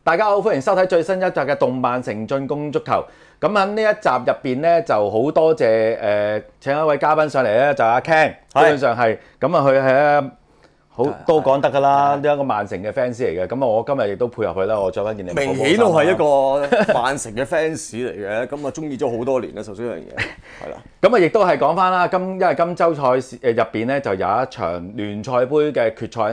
大家好，歡迎收睇最新一集嘅動漫城進攻足球。咁喺呢一集入邊咧，就好多謝請一位嘉賓上嚟咧，就阿 Ken，基本上係咁啊，佢係好都講得㗎啦，呢一個曼城嘅 fans 嚟嘅。咁啊，我今日亦都配合佢啦，我着翻件你明顯都係一個曼城嘅 fans 嚟嘅，咁啊中意咗好多年啦，首先一樣嘢係啦。 咁啊，亦都係講翻啦，因為今週賽事入邊咧就有一場聯賽杯嘅決賽喺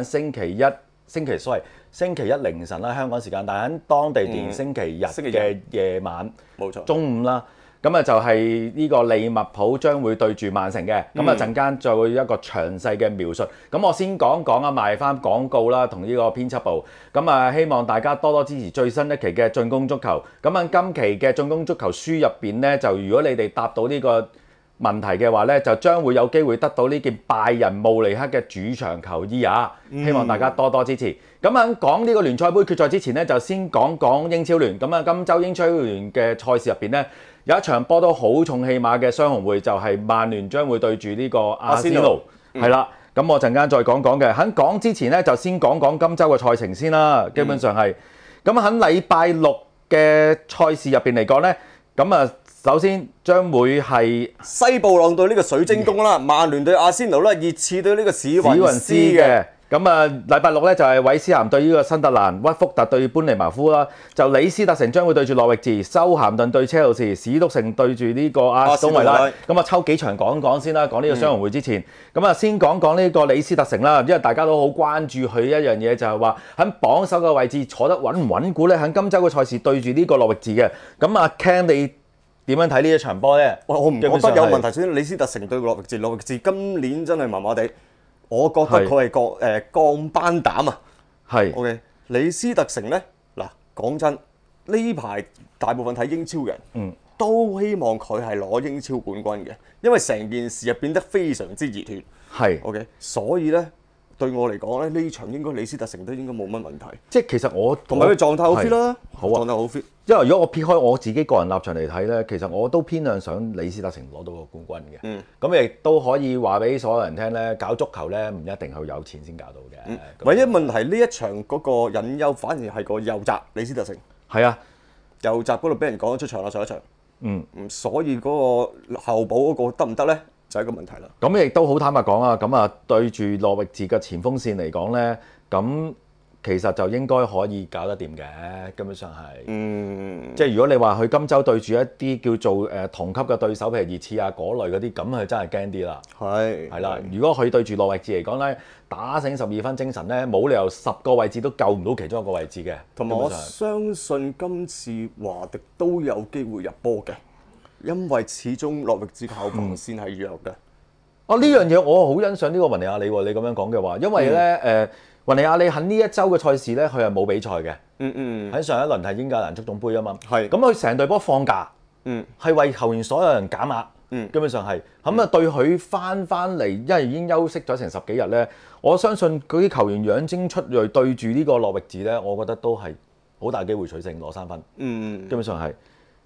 星期一凌晨啦，香港時間，但喺當地電星期日嘅夜晚， 冇錯， 中午啦。咁啊就係呢個利物浦將會對住曼城嘅，咁啊陣間再會一個詳細嘅描述。咁我先講啊，賣翻廣告啦，同呢個編輯部。咁啊希望大家多多支持最新一期嘅進攻足球。咁喺今期嘅進攻足球書入邊咧，就如果你哋答到呢個問題嘅話咧，就將會有機會得到呢件拜仁慕尼黑嘅主場球衣啊！希望大家多多支持。咁喺講呢個聯賽杯決賽之前咧，就先講英超聯。咁啊，今週英超聯嘅賽事入邊咧，有一場波都好重戲碼嘅雙紅會，就係曼聯將會對住呢個阿仙奴。係啦，咁我陣間再講嘅。喺講之前咧，就先講今週嘅賽程先啦。基本上係咁喺禮拜六嘅賽事入邊嚟講咧，咁啊。首先將會係西布朗對呢個水晶宮啦，曼聯對阿仙奴啦，熱刺對呢個史雲斯嘅。 咁啊，禮拜六咧就係韋斯咸對呢個新特蘭，屈福特對班尼茅夫啦。就李斯特城將會對住諾域治，修咸頓對車路士，史篤城對住呢個阿斯頓維拉。咁啊，抽幾場講先啦。講呢個雙紅會之前，咁啊先講呢個李斯特城啦，因為大家都好關注佢一樣嘢，就係話喺榜首嘅位置坐得穩唔穩固咧？喺今週嘅賽事對住呢個諾域治嘅。咁啊 Ken 你點樣睇呢一場波咧？ 我唔覺得有問題。首先，李斯特城對諾域治，諾域治今年真係麻麻地，我覺得佢係降班膽啊。 係。 OK， 李斯特城咧，嗱講真，呢排大部分睇英超嘅人，都希望佢係攞英超冠軍嘅，因為成件事啊變得非常之熱血。 係。 OK， 所以咧。對我嚟講咧，呢場應該李斯特城都應該冇乜問題。 即係其實我同埋佢狀態好 fit 啦， 好啊， 狀態好 fit。 因為如果我撇開我自己個人立場嚟睇咧，其實我都偏向想李斯特城攞到個冠軍嘅。咁亦都可以話俾所有人聽咧，搞足球咧唔一定係有錢先搞到嘅。 唯一問題呢一場嗰個隱憂，反而係個右閘李斯特城。 係啊， 右閘嗰度俾人趕咗出場啦，上一場。所以嗰個後補嗰個得唔得咧？就係一個問題啦。 咁亦都好坦白講啊，咁啊對住諾域治嘅前鋒線嚟講咧，咁其實就應該可以搞得掂嘅，根本上係。即係如果你話佢今週對住一啲叫做同級嘅對手，譬如熱刺啊嗰類嗰啲，咁佢真係驚啲啦。係啦，如果佢對住諾域治嚟講咧，打醒12分精神咧，冇理由10個位置都救唔到其中一個位置嘅。 同埋我相信今次華迪都有機會入波嘅。因為始終諾域治後防線係弱嘅。 呢樣嘢我好欣賞呢個雲尼亞里喎。你咁樣講嘅話，因為咧雲尼亞里喺呢一週嘅賽事咧，佢係冇比賽嘅。喺上一輪係英格蘭足總杯啊嘛。係。咁佢成隊波放假。係為球員所有人減壓。基本上係。咁啊對佢翻嚟，因為已經休息咗成10幾日咧，我相信嗰啲球員養精出鋭對住呢個諾域治咧，我覺得都係好大機會取勝攞3分。基本上係。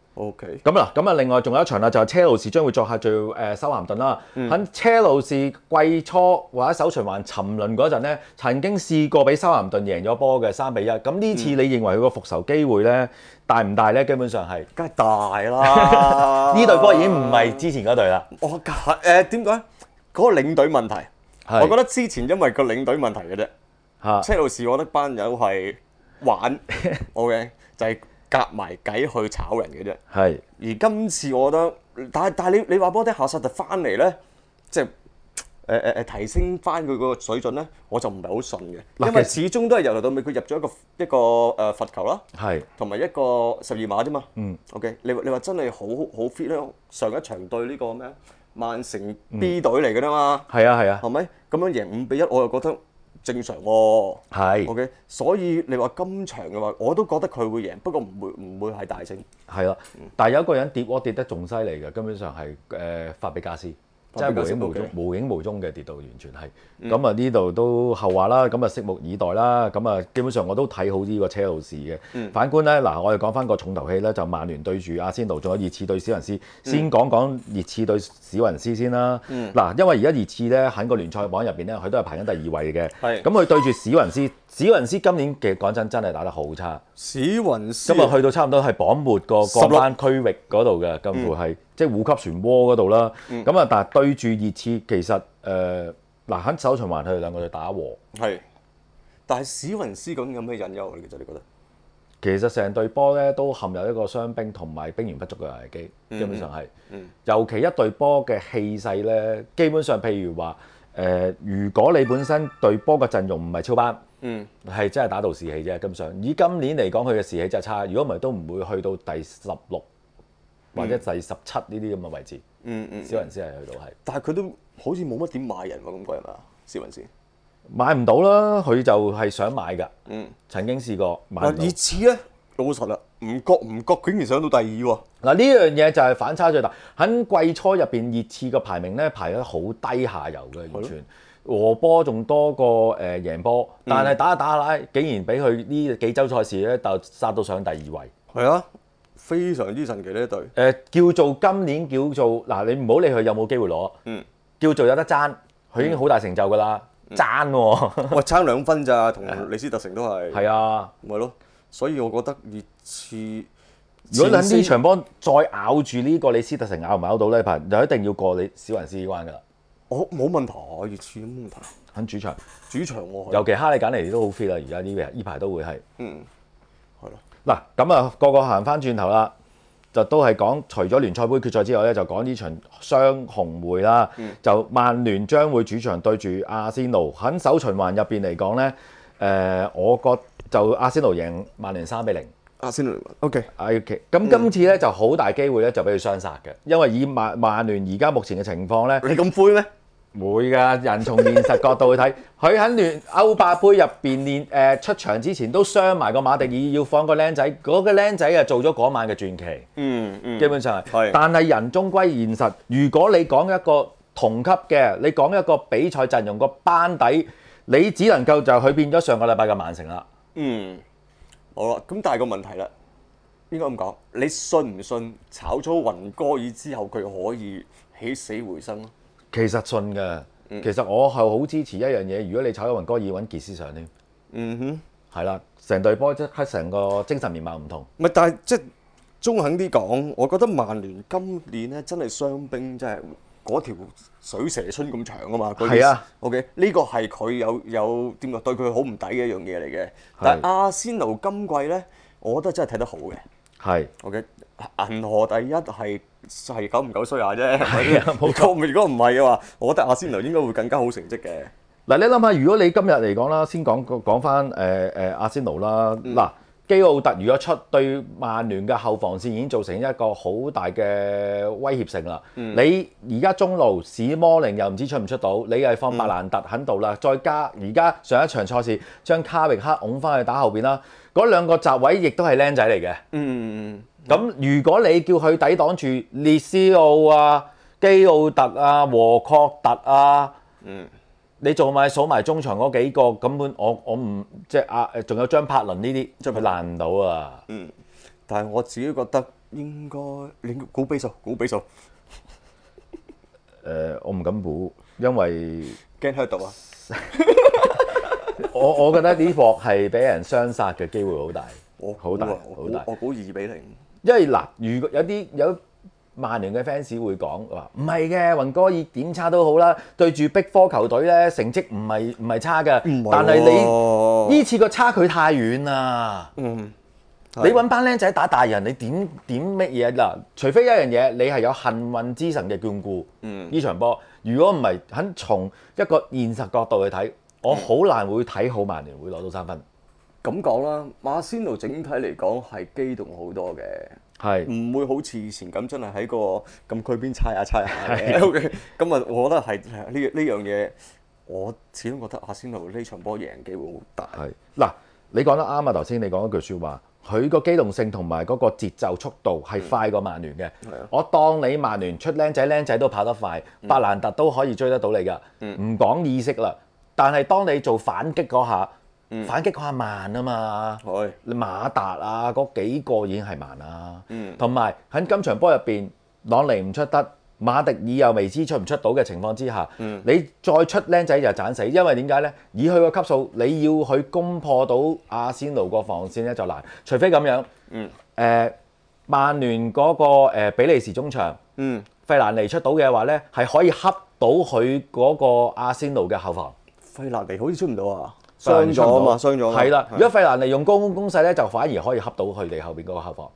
OK， 咁啊，另外仲有一場啦，就係車路士將會作客對修咸頓啦。喺車路士季初或者首循環沉淪嗰陣咧，曾經試過俾修咸頓贏咗波嘅3-1。咁呢次你認為佢個復仇機會咧大唔大咧？基本上係， 梗係大啦。 呢隊波已經唔係之前嗰隊啦。 點解？嗰個領隊問題，我覺得之前因為個領隊問題嘅啫。車路士我覺得班友係玩，OK 就係。夾埋計去炒人嘅啫，而今次我覺得，但係你話波啲夏薩特翻嚟咧，即係提升翻佢個水準咧，我就唔係好信嘅，因為始終都係由頭到尾佢入咗一個罰球啦，同埋一個12碼啫嘛。OK， 你話真係好 fit 咧，上一場對呢個咩曼城 B 隊嚟嘅啦嘛，係咪咁樣贏5-1，我又覺得。正常喎，係 OK， 所以你話今場嘅話，我都覺得佢會贏，不過唔會係大勝。 係啦，但係有一個人跌得仲犀利嘅，根本上係法比加斯。 即係無影無蹤嘅跌到完全係。咁啊呢度都後話啦，咁啊拭目以待啦。咁啊基本上我都睇好呢個車路士嘅。反觀咧嗱，我哋講翻個重頭戲咧，就曼聯對住阿仙奴，仲有熱刺對史雲斯。先講講熱刺對史雲斯先啦。嗱，因為而家熱刺咧喺個聯賽榜入邊咧，佢都係排緊第2位嘅。咁佢對住史雲斯，史雲斯今年嘅講真係打得好差。 史雲斯今日去到差唔多係榜末個降班區域嗰度嘅，近乎係即係護級漩渦嗰度啦。咁啊，但係對住熱刺，其實嗱喺首循環佢哋兩個就打和。 係，但係史雲斯咁有咩隱憂嚟嘅啫？你覺得？ 其實成隊波咧都陷入一個傷兵同埋兵源不足嘅危機，基本上係。尤其一隊波嘅氣勢咧，基本上譬如話如果你本身隊波嘅陣容唔係超班，係真係打到士氣啫。根本上以今年嚟講，佢嘅士氣真係差。如果唔係，都唔會去到第16或者第17呢啲咁嘅位置。史雲斯係去到係， 但係佢都好似冇乜點買人喎，咁貴係嘛？史雲斯買唔到啦，佢就係想買㗎。曾經試過買唔到。 熱刺咧老實啦，唔覺竟然上到第2喎。 嗱呢樣嘢就係反差最大。喺季初入邊，熱刺嘅排名咧排得好低下游嘅，完全和波仲多過贏波。但係打下打下竟然俾佢呢幾週賽事咧就殺到上第2位。 係啊，非常之神奇呢一隊。 叫做今年叫做嗱，你唔好理佢有冇機會攞。叫做有得爭，佢已經好大成就㗎啦。爭喎， 喂，爭2分咋，同李斯特城都係。 係啊， 咪咯，所以我覺得熱刺， 如果喺呢場波再咬住呢個李斯特城咬唔咬到呢排，就一定要過你史雲斯呢關㗎啦。 冇問題，熱刺冇問題。 喺主場喎， 尤其哈利簡尼都好 fit 啦，而家呢排都會係。 係咯。 嗱，咁啊，個行翻轉頭啦。就都係講除咗聯賽杯決賽之外咧，就講呢場雙紅會啦。就曼聯將會主場對住阿仙奴。喺首循環入邊嚟講咧，我覺就阿仙奴贏曼聯3-0。 阿仙奴 OK。 咁今次咧就好大機會咧就俾佢雙殺嘅，因為以曼聯而家目前嘅情況咧， 你咁灰咩？ 會㗎，人從現實角度去睇，佢喺歐霸杯入邊出場之前都傷埋個馬迪爾，要放個僆仔，嗰個僆仔啊做咗嗰晚嘅傳奇。基本上係。但係人終歸現實，如果你講一個同級嘅，你講一個比賽陣容個班底，你只能夠就佢變咗上個禮拜嘅曼城啦。 好啦，咁但係個問題啦，應該咁講，你信唔信炒咗雲哥爾之後佢可以起死回生咯？ 其實信嘅，其實我係好支持一樣嘢。如果你炒咗雲哥爾揾傑斯上添，係啦，成隊波即刻成個精神面貌唔同。 唔係，但係即係中肯啲講，我覺得曼聯今年咧真係傷兵，真係嗰條水蛇春咁長啊嘛。 係啊 ，OK，呢個係佢有點講對佢好唔抵嘅一樣嘢嚟嘅。但係阿仙奴今季咧，我覺得真係睇得好嘅。 係 OK，銀河第一係久唔久衰下啫。 係啊，冇錯。 如果唔係嘅話，我覺得阿仙奴應該會更加好成績嘅。 嗱，你諗下，如果你今日嚟講啦，先講翻阿仙奴啦。嗱，基奧特如果出對曼聯嘅後防線已經造成一個好大嘅威脅性啦。你而家中路史摩寧又唔知出唔出到，你係放白蘭特喺度啦，再加而家上一場賽事將卡域克拱翻去打後邊啦，嗰兩個閘位亦都係僆仔嚟嘅。咁如果你叫佢抵擋住列斯奧啊、基奧特啊、和確特啊，你做埋數埋中場嗰幾個，根本我唔即係仲有張柏倫呢啲，即係佢爛唔到啊。 但係我自己覺得應該你估比數。 我唔敢估，因為驚喺度啊！ 我覺得呢鑊係俾人雙殺嘅機會好大，好大。 我估2-0。 因為嗱，如果有曼聯嘅 fans 會講話唔係嘅，雲哥爾點差都好啦，對住Big 4球隊咧，成績唔係差嘅，但係你呢次個差距太遠啦。你揾班僆仔打大人，你點乜嘢嗱？除非一樣嘢，你係有幸運之神嘅眷顧，呢場波。如果唔係，肯從一個現實角度去睇，我好難會睇好曼聯會攞到3分。 咁講啦，馬仙奴整體嚟講係機動好多嘅，係唔會好似以前咁真係喺個禁區邊猜下嘅。OK，咁啊，我覺得係呢樣嘢，我始終覺得阿仙奴呢場波贏機會好大。 係嗱，你講得啱啊！頭先你講一句説話， 佢個機動性同埋嗰個節奏速度係快過曼聯嘅。我當你曼聯出僆仔都跑得快，伯蘭特都可以追得到你㗎。唔講意識啦，但係當你做反擊嗰下，反擊嗰下慢啊嘛。你馬達啊嗰幾個已經係慢啦。同埋喺今場波入邊，朗尼唔出得。馬迪爾又未知出唔出到嘅情況之下，你再出僆仔就斬死，因為點解呢？以佢個級數，你要去攻破到阿仙奴個防線咧就難，除非咁樣。曼聯嗰個比利時中場，費蘭尼出到嘅話呢，係可以恰到佢嗰個阿仙奴嘅後防。 費蘭尼好似出唔到啊，傷咗啊嘛，傷咗。 係啦，如果費蘭尼用高攻攻勢呢，就反而可以恰到佢哋後邊嗰個後防。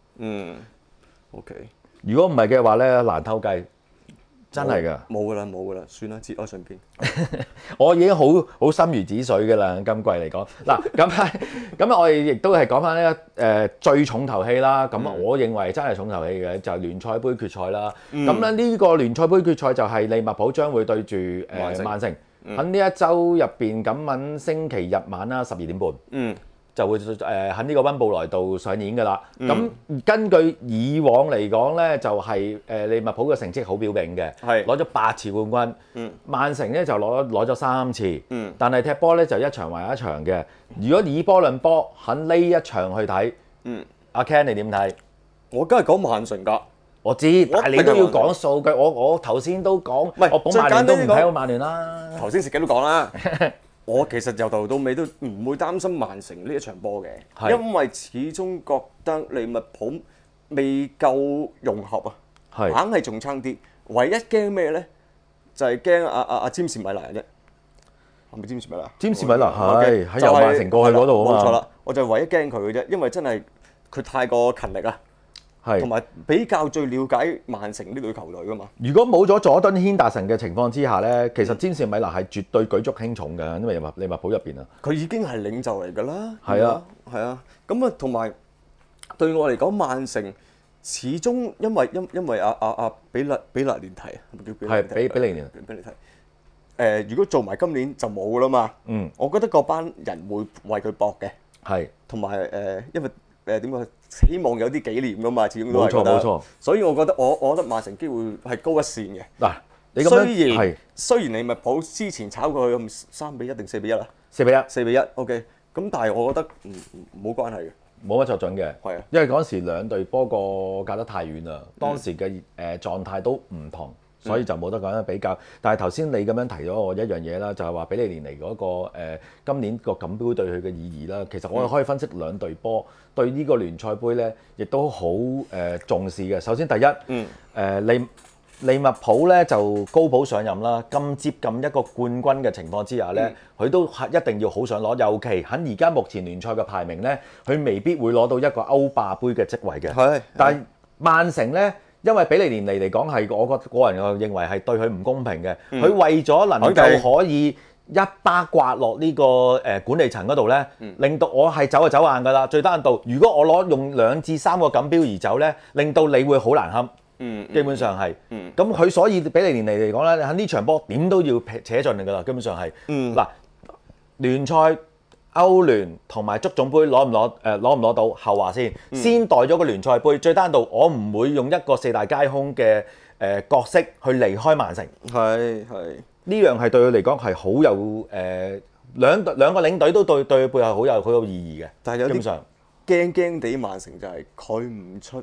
OK。 如果唔係嘅話呢，難偷雞。真係㗎， 冇㗎啦，算啦，節哀順變。 我已經好心如止水㗎啦，今季嚟講。嗱，咁我哋亦都係講翻呢最重頭戲啦。咁我認為真係重頭戲嘅就係聯賽杯決賽啦。咁咧呢個聯賽杯決賽就係利物浦將會對住曼城。喺呢一週入邊，咁喺星期日晚啦，12點半。就會喺呢個溫布萊道上演㗎啦。咁根據以往嚟講咧，就係利物浦嘅成績好標炳嘅，攞咗8次冠軍。曼城咧就攞咗3次，但係踢波咧就一場還一場嘅。如果以波論波，喺呢一場去睇，阿 Ken 你點睇？ 我梗係講曼城㗎。 我知，但係你都要講數據。我頭先都講，我捧曼聯都唔睇好曼聯啦。 頭先食嘅都講啦。我其實由頭到尾都唔會擔心曼城呢一場波嘅，因為始終覺得利物浦未夠融合啊，硬係仲差啲。唯一驚咩咧？就係驚阿詹士米拿啫，係咪詹士米拿？詹士米拿係喺由曼城過去嗰度啊嘛。冇錯啦，我就唯一驚佢嘅啫，因為真係佢太過勤力啊。同埋比較最了解曼城呢隊球隊噶嘛。如果冇咗佐敦軒達臣嘅情況之下咧，其實詹士米拿係絕對舉足輕重嘅，因為利物浦入邊啊，佢已經係領袖嚟㗎啦。係啊，咁啊，同埋對我嚟講，曼城始終因為阿比勒連提啊，係咪叫比勒連提？係比利連提。如果做埋今年就冇㗎啦嘛。我覺得嗰班人會為佢搏嘅。係。同埋因為點講？希望有啲紀念㗎嘛，始終都係覺得。冇錯。所以我覺得我覺得曼城機會係高一線嘅。嗱，你咁樣雖然利物浦之前炒過去咁3-1定4-1啊？4-1。OK。咁但係我覺得冇關係嘅，冇乜作準嘅。係啊，因為嗰時兩隊波個隔得太遠啦，當時嘅狀態都唔同。所以就冇得講得比較，但係頭先你咁樣提咗我一樣嘢啦，就係話比利連尼嗰個今年個錦標對佢嘅意義啦。其實我哋可以分析兩隊波對呢個聯賽杯咧，亦都好重視嘅。首先第一，利物浦咧就高普上任啦，咁接近一個冠軍嘅情況之下咧，佢都一定要好想攞，尤其喺而家目前聯賽嘅排名咧，佢未必會攞到一個歐霸杯嘅職位嘅。係，但係曼城咧。因為比利連尼嚟講係我個人認為係對佢唔公平嘅，佢為咗能夠可以一巴刮落呢個管理層嗰度咧，令到我係走就走硬㗎啦。最低限度，如果我用2至3個錦標而走咧，令到你會好難堪。基本上係。咁佢所以比利連尼嚟講咧，喺呢場波點都要扯盡㗎啦。基本上係。嗱，聯賽。歐聯同埋足總杯攞唔攞到後話先，先代咗個聯賽杯，最單獨我唔會用一個4大皆空嘅角色去離開曼城。係呢樣係對佢嚟講係好有兩個領隊都對佢背後好有意義嘅。但係有啲上驚地曼城就係佢唔出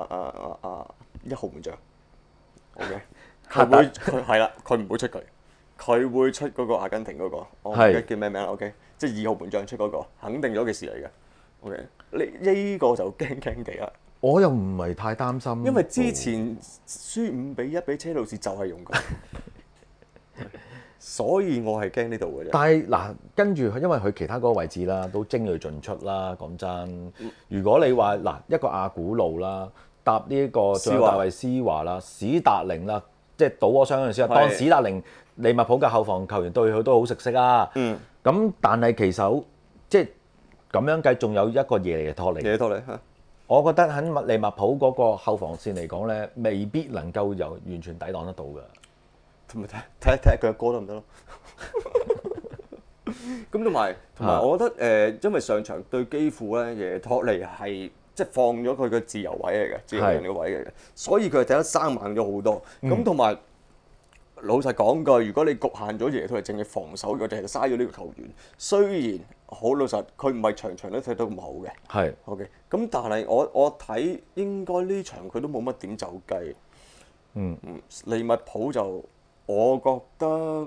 1號門將。OK， 佢唔會出佢會出嗰個阿根廷嗰個，我唔記得叫咩名啦。OK。即係2號門將出嗰個，肯定咗嘅事嚟嘅。OK，呢個就驚地啦。我又唔係太擔心，因為之前輸5-1俾車路士就係用佢，所以我係驚呢度嘅啫。但係嗱，跟住因為佢其他嗰個位置啦，都精鋭盡出啦。講真，如果你話嗱一個阿古路啦，搭呢一個仲有大衛斯華啦、史達寧啦，即係賭波雙嗰陣時，當史達寧利物浦嘅後防球員對佢都好熟悉啊。咁但係其實即係咁樣計，仲有一個耶托尼。我覺得喺利物浦嗰個後防線嚟講咧，未必能夠完全抵擋得到㗎。同埋睇佢嘅歌得唔得咯？咁同埋我覺得因為上場對基輔咧，耶托尼係即係放咗佢嘅自由位嚟嘅，自由人嘅位嚟嘅，所以佢係踢得生猛咗好多。咁同埋老實講句，如果你局限咗耶穌係淨係防守，我哋係嘥咗呢個球員。雖然好老實，佢唔係場場都踢得咁好嘅。 係 OK，咁但係我睇應該呢場佢都冇乜點走雞。利物浦就我覺得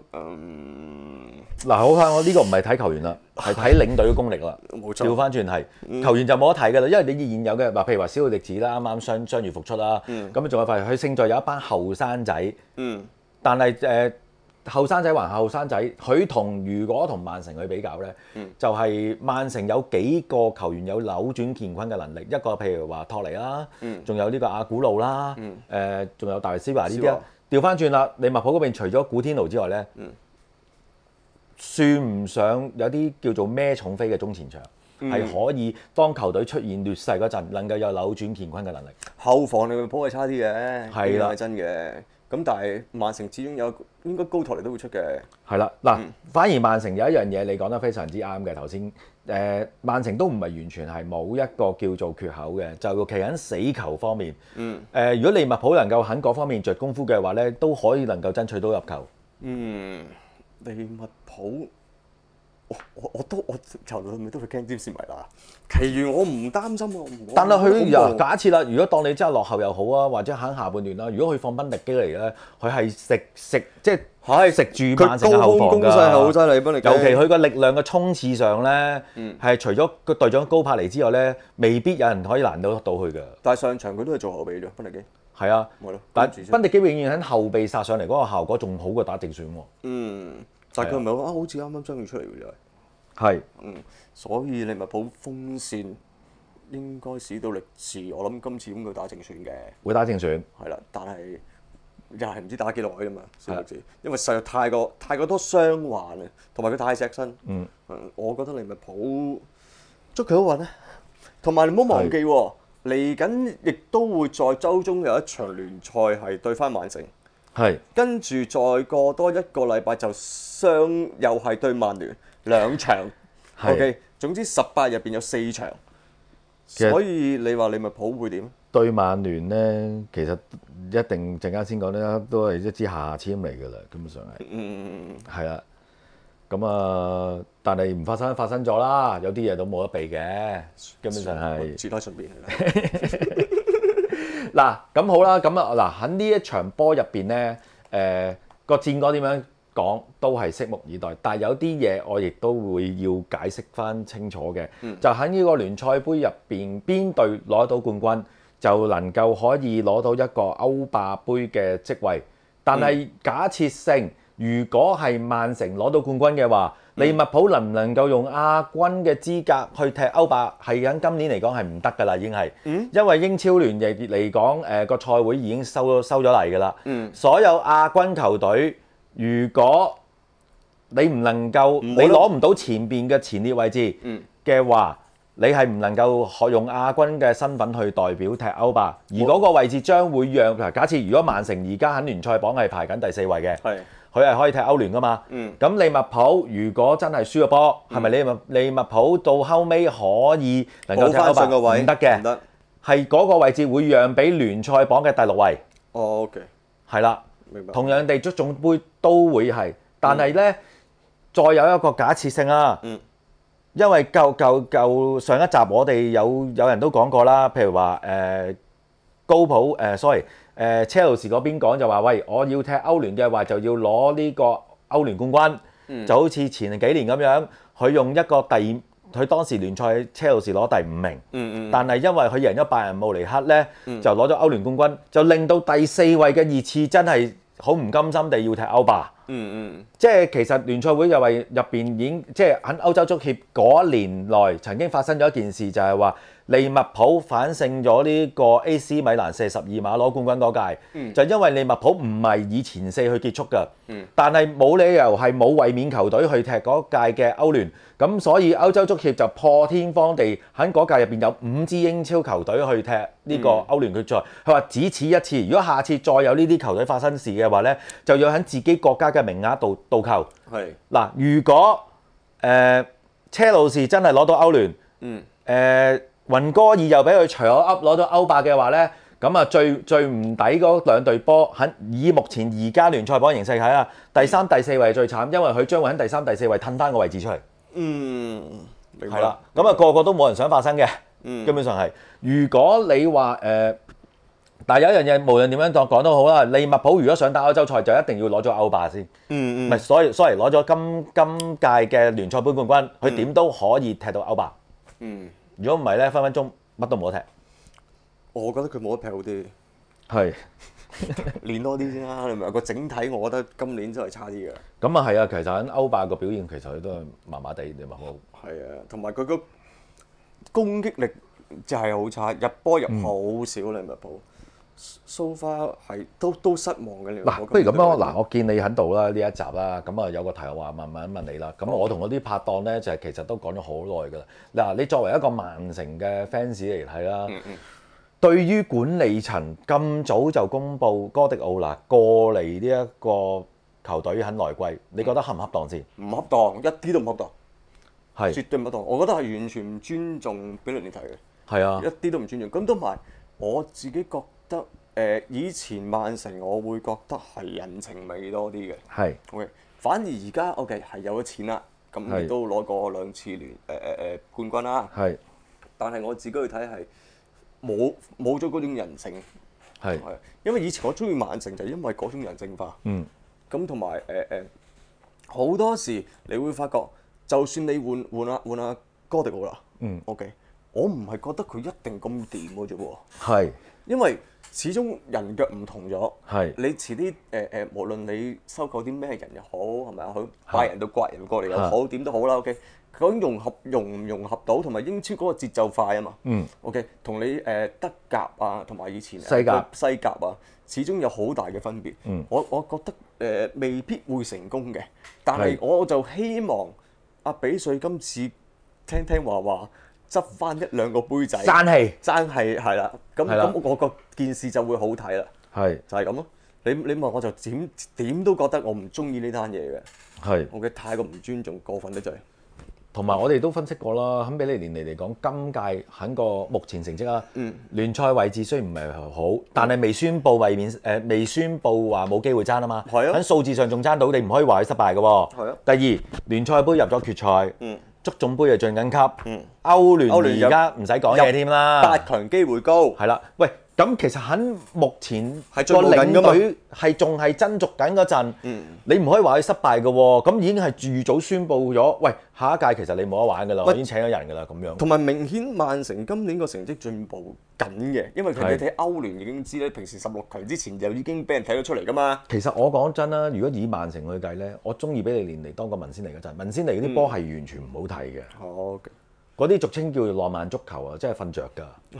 嗱，好快我呢個唔係睇球員啦，係睇領隊嘅功力啦。 冇錯， 調翻轉係球員就冇得睇㗎啦，因為你現有嘅嗱，譬如話小奧迪子啦，啱啱傷愈復出啦，咁仲有發現佢勝在有一班後生仔，但係後生仔還後生仔，佢如果同曼城去比較咧，就係曼城有幾個球員有扭轉乾坤嘅能力，一個譬如話托尼啦，仲有呢個阿古路啦，仲有大衛斯華呢啲啊。調翻轉啦，利物浦嗰邊除咗古天奴之外咧，算唔上有啲叫做孭重飛嘅中前場，係可以當球隊出現劣勢嗰陣，能夠有扭轉乾坤嘅能力。 後防利物浦係差啲嘅， 係啦， 係真嘅。咁但係曼城始終有應該高托尼都會出嘅。 係啦，嗱，反而曼城有一樣嘢你講得非常之啱嘅，頭先曼城都唔係完全係冇一個叫做缺口嘅，就企喺死球方面。如果利物浦能夠喺嗰方面着功夫嘅話咧，都可以能夠爭取到入球。 利物浦。我由頭到尾都係驚詹士迷啦，其餘我唔擔心喎。 但係佢假設啦，如果當你真係落後又好啊，或者喺下半段啦，如果佢放賓迪基嚟咧，佢係食即係食住曼城嘅後防㗎。佢高空攻勢係好犀利，賓迪基。尤其佢個力量嘅衝刺上咧，係除咗個隊長高柏尼之外咧，未必有人可以攔到佢㗎。 但係上場佢都係做後備啫，賓迪基。 係啊，但係賓迪基永遠喺後備殺上嚟嗰個效果仲好過打正選喎。 但係佢唔係話好似啱啱爭咗出嚟嘅啫。 係， 所以利物浦鋒線應該使到力士，我諗今次應該打正選嘅。 會打正選。 係啦，但係又係唔知打幾耐㗎嘛，小力士，因為實在太過多傷患啊，同埋佢太錫身。我覺得利物浦祝佢好運啊！同埋你唔好忘記喎，嚟緊亦都會在週中有一場聯賽係對翻曼城。 係。跟住再過多一個禮拜就又係對曼聯。2場 ，OK， 總之18入邊有4場，所以你話利物浦會點？ 對曼聯咧，其實一定陣間先講咧，都係一支下籤嚟㗎啦，根本上係。係啦，咁啊，但係唔發生咗啦，有啲嘢都冇得避嘅，根本上係。 自帶順便係啦。嗱，咁好啦，咁啊嗱喺呢一場波入邊咧，個戰果點樣？講都係拭目以待，但係有啲嘢我亦都會要解釋翻清楚嘅，就喺呢個聯賽杯入邊，邊隊攞到冠軍就能夠可以攞到一個歐霸杯嘅職位。但係假設性，如果係曼城攞到冠軍嘅話，利物浦能唔能夠用亞軍嘅資格去踢歐霸？係喺今年嚟講係唔得㗎啦，已經係，因為英超聯嚟講，個賽會已經收咗嚟㗎啦。所有亞軍球隊。如果你唔能夠，你攞唔到前邊嘅前列位置嘅話，你係唔能夠用亞軍嘅身份去代表踢歐霸，而嗰個位置將會讓假設如果曼城而家喺聯賽榜係排緊第4位嘅，佢係可以踢歐聯㗎嘛。咁利物浦如果真係輸咗波，係咪利物浦到後尾可以能夠踢歐霸？唔得嘅，係嗰個位置會讓俾聯賽榜嘅第6位。 OK， 係啦。同樣地，足總杯都會係，但係咧，再有一個假設性啦。因為舊上一集我哋有人都講過啦，譬如話車路士嗰邊講就話，喂，我要踢歐聯嘅話就要攞呢個歐聯冠軍，就好似前幾年咁樣，佢用一個佢當時聯賽車路士攞第5名，但係因為佢贏咗拜仁慕尼黑咧，就攞咗歐聯冠軍，就令到第4位嘅熱刺真係好唔甘心地要踢歐霸。即係其實聯賽會入邊已經即係喺歐洲足協嗰一年內曾經發生咗一件事，就係話利物浦反勝咗呢個 AC 米蘭射12碼攞冠軍嗰屆，就因為利物浦唔係以前4去結束㗎，但係冇理由係冇衛冕球隊去踢嗰屆嘅歐聯，咁所以歐洲足協就破天荒地喺嗰屆入邊有5支英超球隊去踢呢個歐聯決賽。佢話只此一次，如果下次再有呢啲球隊發生事嘅話咧，就要喺自己國家嘅名額度倒扣。嗱，如果車路士真係攞到歐聯， 雲哥爾又俾佢除咗噏攞到歐霸嘅話咧，咁啊最唔抵嗰兩隊波，以目前而家聯賽榜形勢睇啊，第三、第四位最慘，因為佢將會喺第三、第四位褪翻個位置出嚟。 明白。 係啦，咁啊個個都冇人想發生嘅，基本上係。如果你話但係有一樣嘢，無論點樣講都好啦，利物浦如果想打歐洲賽，就一定要攞咗歐霸先。唔係，sorry，攞咗今屆嘅聯賽杯冠軍，佢點都可以踢到歐霸。如果唔係咧，分分鐘乜都冇得踢。 我覺得佢冇得踢好啲。 係。 練多啲先啦，你明唔明？個整體我覺得今年真係差啲嘅。 咁啊係啊，其實喺歐霸個表現其實佢都係麻麻地，利物浦。 係啊，同埋佢個攻擊力就係好差，入波入好少利物浦。So far 係都失望嘅。 嗱，不如咁樣嗱，我見你喺度啦呢一集啦，咁啊有個題我話問你啦。咁我同我啲拍檔咧就係其實都講咗好耐㗎啦。嗱，你作為一個曼城嘅 fans 嚟睇啦，對於管理層咁早就公布哥迪奧拿過嚟呢一個球隊喺內季，你覺得恰唔恰當先？ 唔恰當，一啲都唔恰當。 係絕對唔恰當，我覺得係完全唔尊重比利連提嘅。 係啊， 一啲都唔尊重。咁同埋我自己覺得以前曼城我會覺得係人情味多啲嘅。 係。 OK， 反而而家 OK 係有咗錢啦，咁亦都攞過2次冠軍啦。 係。 但係我自己去睇係冇咗嗰種人性。 係。 因為以前我中意曼城就係因為嗰種人性化。咁同埋好多時你會發覺，就算你換阿哥迪奧拿，OK， 我唔係覺得佢一定咁掂嘅啫喎。係。因為始終人腳唔同咗，你遲啲無論你收購啲咩人又好，係咪啊？佢拜人到怪人過嚟又好，點都好啦。OK， 究竟融唔融合到，同埋英超嗰個節奏快啊嘛。OK， 同你德甲啊，同埋以前西甲啊，始終有好大嘅分別。我覺得未必會成功嘅，但係我就希望阿比帥今次聽話。執翻1-2個杯仔，爭氣係啦，咁我個件事就會好睇啦，就係咁咯。你問我就點都覺得我唔中意呢單嘢嘅，我嘅太過唔尊重，過分得滯。 同埋我哋都分析過啦，喺比利連尼嚟講，今屆喺個目前成績啊，聯賽位置雖然唔係好，但係未宣佈衛冕未宣佈話冇機會爭啊嘛，喺數字上仲爭到，你唔可以話佢失敗嘅喎。第二聯賽杯入咗決賽。足總杯又進緊級，歐聯而家唔使講嘢添啦 ，8強機會高。 係啦，喂，咁其實喺目前個領隊係仲係爭逐緊嗰陣，你唔可以話佢失敗嘅喎，咁已經係預早宣佈咗，喂，下一屆其實你冇得玩㗎啦，我已經請咗人㗎啦，咁樣。 同埋明顯曼城今年個成績進步緊嘅，因為佢哋睇歐聯已經知咧，平時16強之前就已經俾人睇到出嚟㗎嘛。 其實我講真啦，如果以曼城去計咧，我中意比利連尼多過文仙尼嗰陣，文仙尼嗰啲波係完全唔好睇嘅。嗰啲俗稱叫做浪漫足球啊，真係瞓着㗎。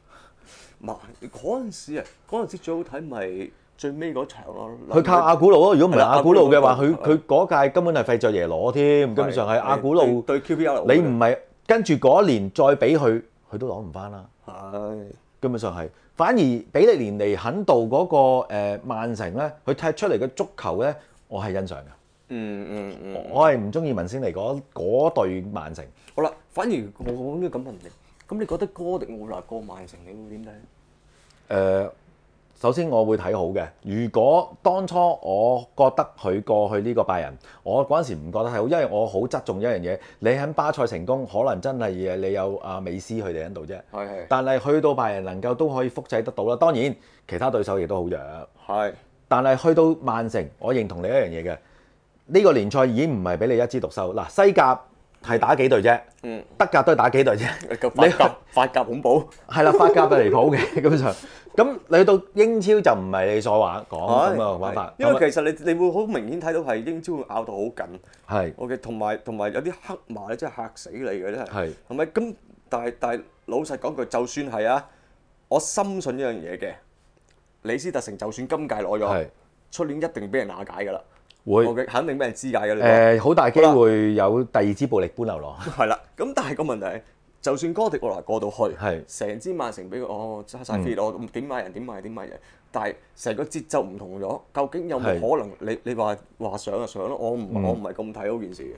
嗰陣時最好睇咪最尾嗰場咯。 佢靠阿古路咯，如果唔係阿古路嘅話，佢嗰屆根本係費爵爺攞添，根本上係阿古路對 QPR。 你唔係跟住嗰一年再俾佢，佢都攞唔翻啦。根本上係，反而比利連尼肯度嗰個曼城咧，佢踢出嚟嘅足球咧，我係欣賞嘅。我係唔中意文仙尼嗰隊曼城。 好啦，反而我應該咁問你，咁你覺得哥迪奧拿過曼城，你會點睇？ 首先我會睇好嘅。如果當初我覺得佢過去呢個拜仁，我嗰陣時唔覺得係好，因為我好側重一樣嘢。你喺巴塞成功，可能真係你有阿美斯佢哋喺度啫。但係去到拜仁能夠都可以複製得到啦。當然其他對手亦都好弱。但係去到曼城，我認同你一樣嘢嘅。呢個聯賽已經唔係俾你一枝獨秀。嗱，西甲係打幾隊啫，德甲都係打幾隊啫。 法甲恐怖。 係啦，法甲係離譜嘅，基本上。咁你去到英超就唔係你所講咁嘅玩法， 因為其實你會好明顯睇到係英超咬到好緊。 係。 OK， 同埋有啲黑馬咧，真係嚇死你嘅真係。係。係咪咁？但係老實講句，就算係啊，我深信一樣嘢嘅，李斯特城就算今屆攞咗，出年一定俾人瓦解㗎啦。會。OK，肯定俾人肢解㗎。 好大機會有第二支暴力搬流落。 係啦，咁但係個問題。就算哥迪奧拿過到去，成支曼城俾佢揸晒飛，我點買人，但係成個節奏唔同咗，究竟有冇可能？你話上就上咯，我唔係咁睇嗰件事嘅。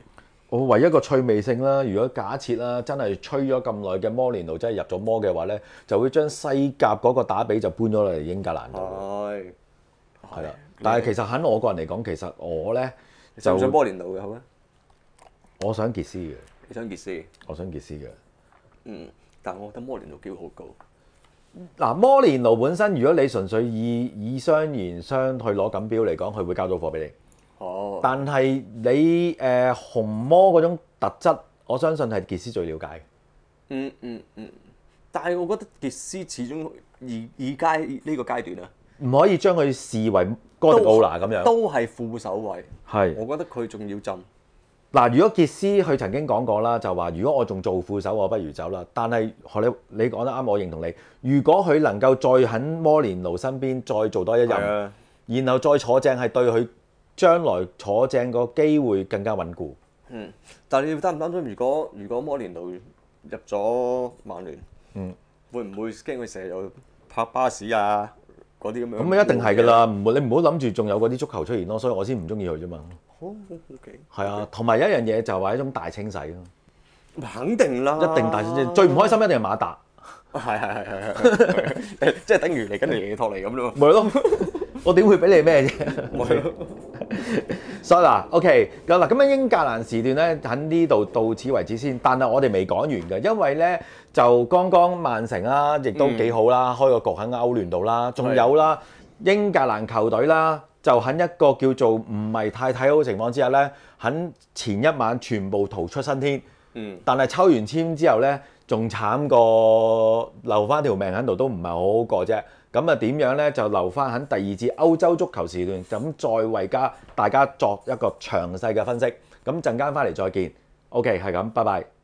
我唯一一個趣味性啦，如果假設啦，真係吹咗咁耐嘅摩連奴真係入咗摩嘅話咧，就會將西甲嗰個打比就搬咗落嚟英格蘭度。係啦，但係其實喺我個人嚟講，其實我咧就想摩連奴嘅好咩？ 我想傑斯嘅。 你想傑斯？ 我想傑斯嘅。 但係我覺得摩連奴機會好高。 嗱，摩連奴本身，如果你純粹以商言商去攞錦標嚟講，佢會交到貨俾你。但係你紅魔嗰種特質，我相信係傑斯最了解嘅。 但係我覺得傑斯始終而家呢個階段啊， 唔可以將佢視為哥迪奧拿咁樣。 都係副手位。 係。 我覺得佢仲要浸。 嗱，如果傑斯佢曾經講過啦，就話如果我仲做副手，我不如走啦。但係你講得啱，我認同你。如果佢能夠再喺摩連奴身邊再做多一任，然後再坐正，係對佢將來坐正個機會更加穩固。 但係你擔唔擔心？如果摩連奴入咗曼聯，會唔會驚佢成日又拍巴士啊嗰啲咁樣？ 咁一定係㗎啦，你唔好諗住仲有嗰啲足球出現咯，所以我先唔中意佢啫嘛。 OK。 係啊，同埋一樣嘢就係一種大清洗咯。 肯定啦， 一定大清洗。最唔開心一定係馬達。 係，即係等於嚟緊嚟托尼咁咯。 咪咯，我點會俾你咩啫？所以嗱 ，OK， 咁樣英格蘭時段咧喺呢度到此為止先。但係我哋未講完嘅，因為咧就剛剛曼城啦，亦都幾好啦，開個局喺歐聯度啦，仲有啦英格蘭球隊啦，就喺一個叫做唔係太睇好嘅情況之下咧，喺前一晚全部逃出生天。但係抽完籤之後咧，仲慘過留翻條命喺度都唔係好好過啫。咁啊點樣咧？就留翻喺第二節歐洲足球時段，咁再為大家作一個詳細嘅分析。咁陣間翻嚟再見。OK，係咁，拜拜。